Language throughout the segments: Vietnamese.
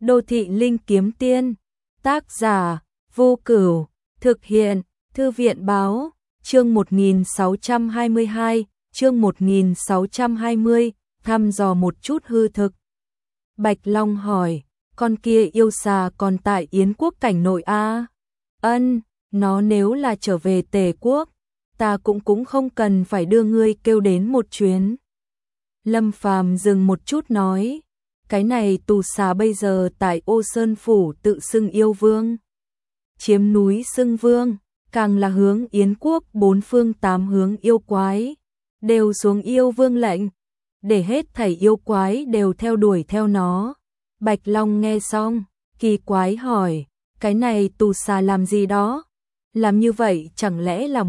Đô thị linh kiếm tiên. Tác giả Vô Cửu. Thực hiện Thư viện báo. Chương 1622, chương 1620, thăm dò một chút hư thực. Bạch Long hỏi, con kia yêu xà còn tại Yến quốc cảnh nội a? Ân, nó nếu là trở về Tề quốc, ta cũng không cần phải đưa ngươi kêu đến một chuyến. Lâm Phàm dừng một chút nói, cái này tù xà bây giờ tại Ô Sơn phủ tự xưng yêu vương, chiếm núi xưng vương, càng là hướng Yến quốc bốn phương tám hướng yêu quái đều xuống yêu vương lệnh, để hết thảy yêu quái đều theo đuổi theo nó. Bạch Long nghe xong, kỳ quái hỏi, cái này tù xà làm gì đó? Làm như vậy chẳng lẽ là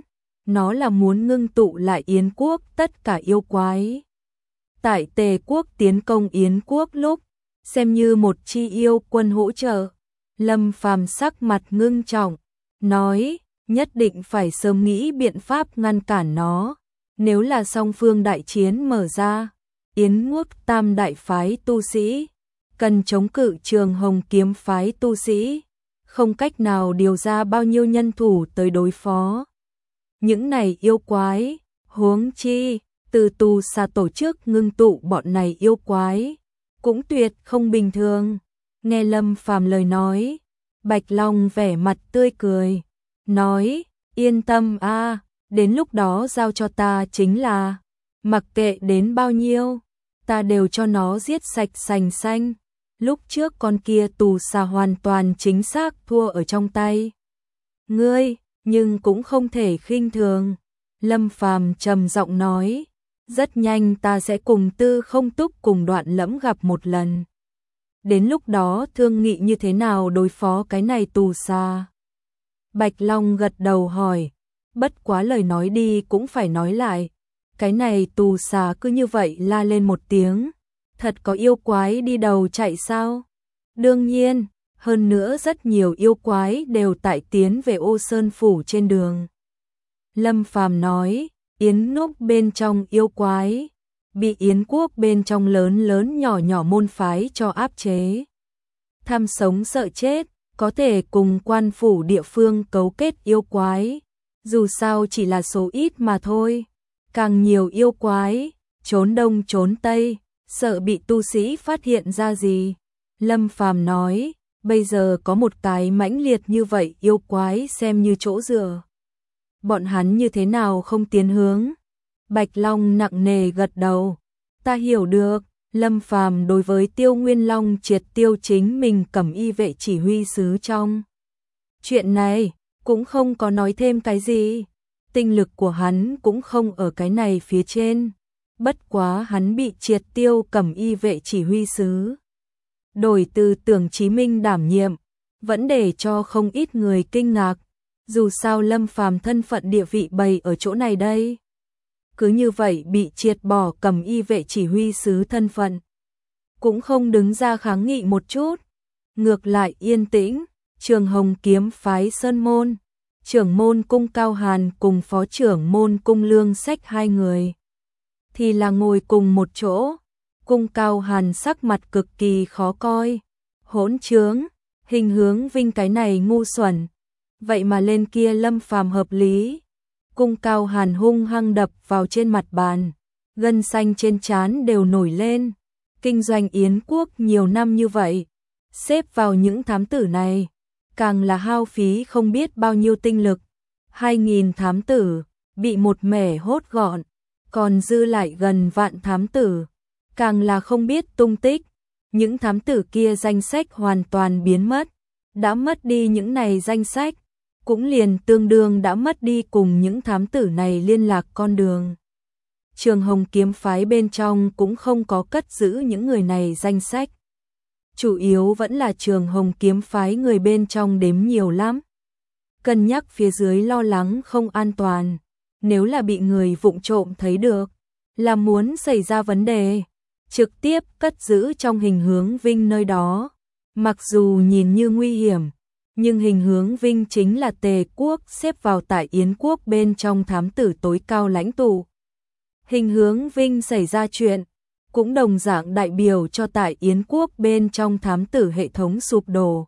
nó là muốn ngưng tụ lại Yến quốc tất cả yêu quái. Tại Tề quốc tiến công Yến quốc lúc, xem như một chi yêu quân hỗ trợ. Lâm Phàm sắc mặt ngưng trọng, nói, nhất định phải sớm nghĩ biện pháp ngăn cản nó. Nếu là song phương đại chiến mở ra, Yến quốc tam đại phái tu sĩ cần chống cự Trường Hồng kiếm phái tu sĩ, không cách nào điều ra bao nhiêu nhân thủ tới đối phó những này yêu quái. Huống chi từ tù xà tổ chức ngưng tụ bọn này yêu quái cũng tuyệt không bình thường. Nghe Lâm Phàm lời nói, Bạch Long vẻ mặt tươi cười, nói, yên tâm a, đến lúc đó giao cho ta chính là, mặc kệ đến bao nhiêu, ta đều cho nó giết sạch sành xanh. Lúc trước con kia tù xà hoàn toàn chính xác thua ở trong tay ngươi, nhưng cũng không thể khinh thường. Lâm Phàm trầm giọng nói, rất nhanh ta sẽ cùng Tư Không Túc cùng Đoạn Lẫm gặp một lần. Đến lúc đó thương nghị như thế nào đối phó cái này tù xà. Bạch Long gật đầu hỏi, bất quá lời nói đi cũng phải nói lại, cái này tù xà cứ như vậy la lên một tiếng, thật có yêu quái đi đầu chạy sao? Đương nhiên, hơn nữa rất nhiều yêu quái đều tại tiến về Ô Sơn phủ trên đường. Lâm Phàm nói, Yến quốc bên trong yêu quái bị Yến quốc bên trong lớn nhỏ nhỏ môn phái cho áp chế. Tham sống sợ chết, có thể cùng quan phủ địa phương cấu kết yêu quái, dù sao chỉ là số ít mà thôi. Càng nhiều yêu quái trốn đông trốn tây, sợ bị tu sĩ phát hiện ra gì. Lâm Phàm nói, bây giờ có một cái mãnh liệt như vậy yêu quái xem như chỗ dựa, bọn hắn như thế nào không tiến hướng? Bạch Long nặng nề gật đầu, ta hiểu được. Lâm Phàm đối với Tiêu Nguyên Long triệt tiêu chính mình Cẩm Y vệ chỉ huy sứ trong chuyện này cũng không có nói thêm cái gì, tinh lực của hắn cũng không ở cái này phía trên. Bất quá hắn bị triệt tiêu Cẩm Y vệ chỉ huy sứ, đổi từ Tưởng Chí Minh đảm nhiệm, vẫn để cho không ít người kinh ngạc. Dù sao Lâm Phàm thân phận địa vị bày ở chỗ này đây, cứ như vậy bị triệt bỏ Cẩm Y vệ chỉ huy sứ thân phận, cũng không đứng ra kháng nghị một chút, ngược lại yên tĩnh. Trường Hồng kiếm phái Sơn môn, trưởng môn Cung Cao Hàn cùng phó trưởng môn Cung Lương Sách hai người thì là ngồi cùng một chỗ. Cung Cao Hàn sắc mặt cực kỳ khó coi, hỗn trướng, Hình Hướng Vinh cái này ngu xuẩn, vậy mà lên kia Lâm Phàm hợp lý. Cung Cao Hàn hung hăng đập vào trên mặt bàn, gân xanh trên trán đều nổi lên. Kinh doanh Yến quốc nhiều năm như vậy, xếp vào những thám tử này, càng là hao phí không biết bao nhiêu tinh lực. 2.000 thám tử bị một mẻ hốt gọn, còn dư lại gần vạn thám tử, càng là không biết tung tích. Những thám tử kia danh sách hoàn toàn biến mất, đã mất đi những này danh sách, cũng liền tương đương đã mất đi cùng những thám tử này liên lạc con đường. Trường Hồng kiếm phái bên trong cũng không có cất giữ những người này danh sách, chủ yếu vẫn là Trường Hồng kiếm phái người bên trong đếm nhiều lắm, cân nhắc phía dưới lo lắng không an toàn, nếu là bị người vụng trộm thấy được, là muốn xảy ra vấn đề, trực tiếp cất giữ trong Hình Hướng Vinh nơi đó. Mặc dù nhìn như nguy hiểm, nhưng Hình Hướng Vinh chính là Tề quốc xếp vào tại Yến quốc bên trong thám tử tối cao lãnh tụ. Hình Hướng Vinh xảy ra chuyện, cũng đồng dạng đại biểu cho tại Yến quốc bên trong thám tử hệ thống sụp đổ.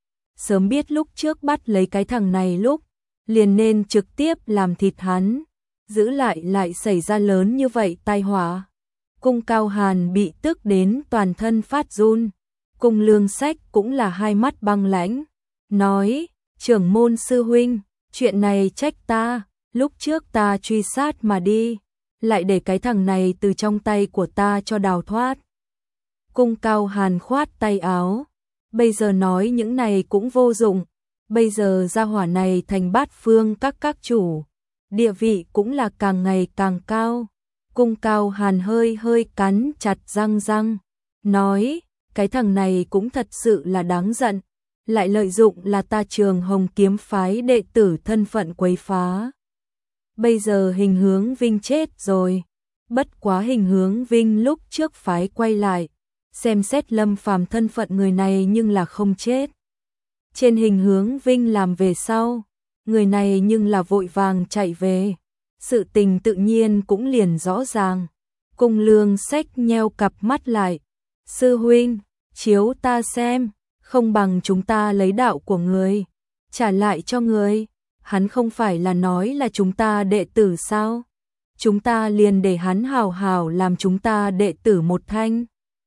Sớm biết lúc trước bắt lấy cái thằng này lúc, liền nên trực tiếp làm thịt hắn, giữ lại xảy ra lớn như vậy tai họa. Cung Cao Hàn bị tức đến toàn thân phát run, Cung Lương Sách cũng là hai mắt băng lãnh, nói, trưởng môn sư huynh, chuyện này trách ta, lúc trước ta truy sát mà đi, lại để cái thằng này từ trong tay của ta cho đào thoát. Cung Cao Hàn khoát tay áo, bây giờ nói những này cũng vô dụng, bây giờ gia hỏa này thành bát phương các chủ, địa vị cũng là càng ngày càng cao. Cung Cao Hàn hơi cắn chặt răng, nói, cái thằng này cũng thật sự là đáng giận, lại lợi dụng là ta Trường Hồng kiếm phái đệ tử thân phận quấy phá. Bây giờ Hình Hướng Vinh chết rồi, bất quá Hình Hướng Vinh lúc trước phái quay lại, xem xét Lâm Phàm thân phận người này nhưng là không chết. Trên Hình Hướng Vinh làm về sau, người này nhưng là vội vàng chạy về, sự tình tự nhiên cũng liền rõ ràng. Cung Lương Sách nheo cặp mắt lại, sư huynh, chiếu ta xem, không bằng chúng ta lấy đạo của người, trả lại cho người, hắn không phải là nói là chúng ta đệ tử sao? Chúng ta liền để hắn hào hào làm chúng ta đệ tử một thanh.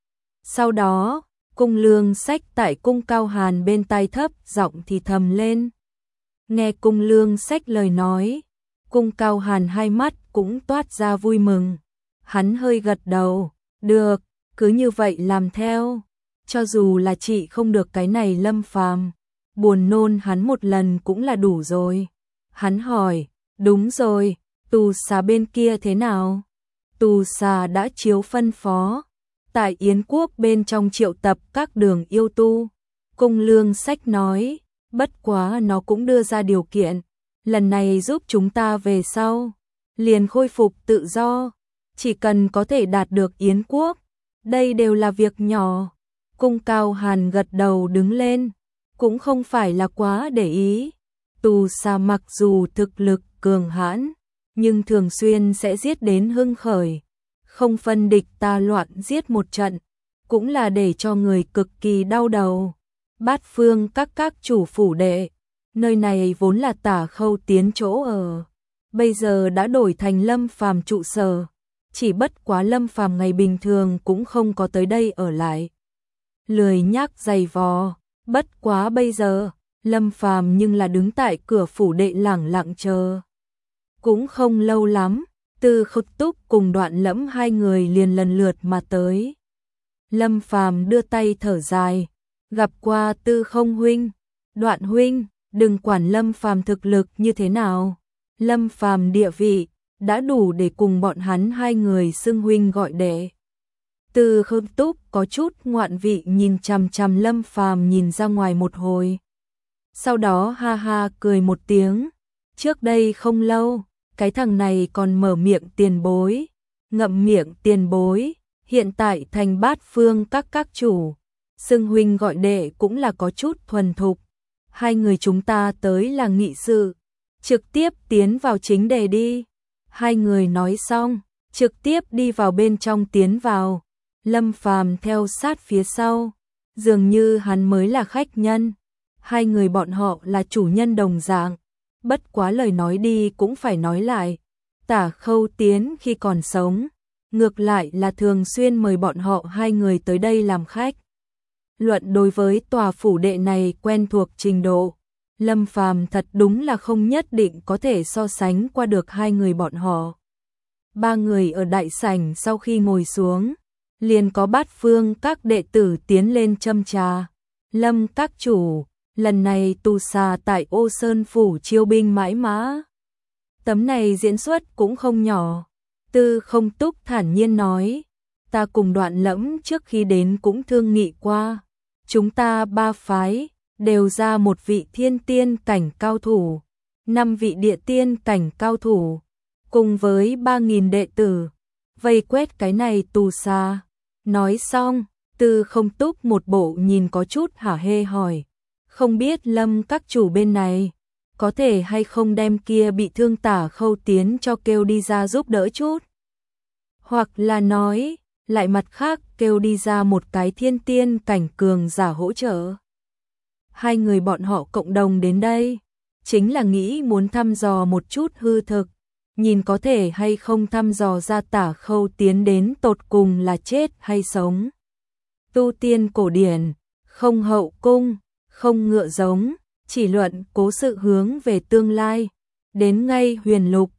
Sau đó, Cung Lương Sách tại Cung Cao Hàn bên tai thấp giọng thì thầm lên. Nghe Cung Lương Sách lời nói, Cung Cao Hàn hai mắt cũng toát ra vui mừng. Hắn hơi gật đầu, được, cứ như vậy làm theo. Cho dù là chị không được cái này Lâm Phàm, buồn nôn hắn một lần cũng là đủ rồi. Hắn hỏi, đúng rồi, tù xà bên kia thế nào? Tù xà đã chiếu phân phó, tại Yến quốc bên trong triệu tập các đường yêu tu. Cung Lương Sách nói, bất quá nó cũng đưa ra điều kiện, lần này giúp chúng ta về sau, liền khôi phục tự do, chỉ cần có thể đạt được Yến quốc, đây đều là việc nhỏ. Cung Cao Hàn gật đầu đứng lên, cũng không phải là quá để ý. Tù xà mặc dù thực lực cường hãn, nhưng thường xuyên sẽ giết đến hưng khởi, không phân địch ta loạn giết một trận, cũng là để cho người cực kỳ đau đầu. Bát phương các chủ phủ đệ, nơi này vốn là Tả Khâu Tiến chỗ ở, bây giờ đã đổi thành Lâm Phàm trụ sở, chỉ bất quá Lâm Phàm ngày bình thường cũng không có tới đây ở lại. Lười nhác giày vò, bất quá bây giờ, Lâm Phàm nhưng là đứng tại cửa phủ đệ lẳng lặng chờ. Cũng không lâu lắm, Tư Khực Túc cùng Đoạn Lẫm hai người liền lần lượt mà tới. Lâm Phàm đưa tay thở dài, gặp qua Tư Không huynh, Đoạn huynh, đừng quản Lâm Phàm thực lực như thế nào, Lâm Phàm địa vị đã đủ để cùng bọn hắn hai người xưng huynh gọi đệ. Tư Khực Túc có chút ngoạn vị nhìn chằm chằm Lâm Phàm nhìn ra ngoài một hồi. Sau đó ha ha cười một tiếng, trước đây không lâu, cái thằng này còn mở miệng tiền bối, ngậm miệng tiền bối, hiện tại thành bát phương các chủ, xưng huynh gọi đệ cũng là có chút thuần thục. Hai người chúng ta tới là nghị sự, trực tiếp tiến vào chính đề đi. Hai người nói xong, trực tiếp đi vào bên trong tiến vào. Lâm Phàm theo sát phía sau, dường như hắn mới là khách nhân. Hai người bọn họ là chủ nhân đồng dạng, bất quá lời nói đi cũng phải nói lại. Tả Khâu Tiến khi còn sống, ngược lại là thường xuyên mời bọn họ hai người tới đây làm khách. Luận đối với tòa phủ đệ này quen thuộc trình độ, Lâm Phàm thật đúng là không nhất định có thể so sánh qua được hai người bọn họ. Ba người ở đại sảnh sau khi ngồi xuống, liền có bát phương các đệ tử tiến lên châm trà. Lâm các chủ, lần này tù xà tại Ô Sơn phủ chiêu binh mãi mã. Tấm này diễn xuất cũng không nhỏ. Tư Không Túc thản nhiên nói, ta cùng Đoạn Lẫm trước khi đến cũng thương nghị qua, chúng ta ba phái đều ra một vị thiên tiên cảnh cao thủ, 5 vị địa tiên cảnh cao thủ, cùng với 3.000 đệ tử, vây quét cái này tù xà. Nói xong, Tư Không Túc một bộ nhìn có chút hả hê hỏi, không biết Lâm các chủ bên này có thể hay không đem kia bị thương Tả Khâu Tiến cho kêu đi ra giúp đỡ chút, hoặc là nói lại mặt khác kêu đi ra một cái thiên tiên cảnh cường giả hỗ trợ. Hai người bọn họ cộng đồng đến đây, chính là nghĩ muốn thăm dò một chút hư thực, nhìn có thể hay không thăm dò ra Tả Khâu tiến đến tột cùng là chết hay sống. Tu tiên cổ điển, không hậu cung, không ngựa giống, chỉ luận cố sự hướng về tương lai, đến ngay huyền lục,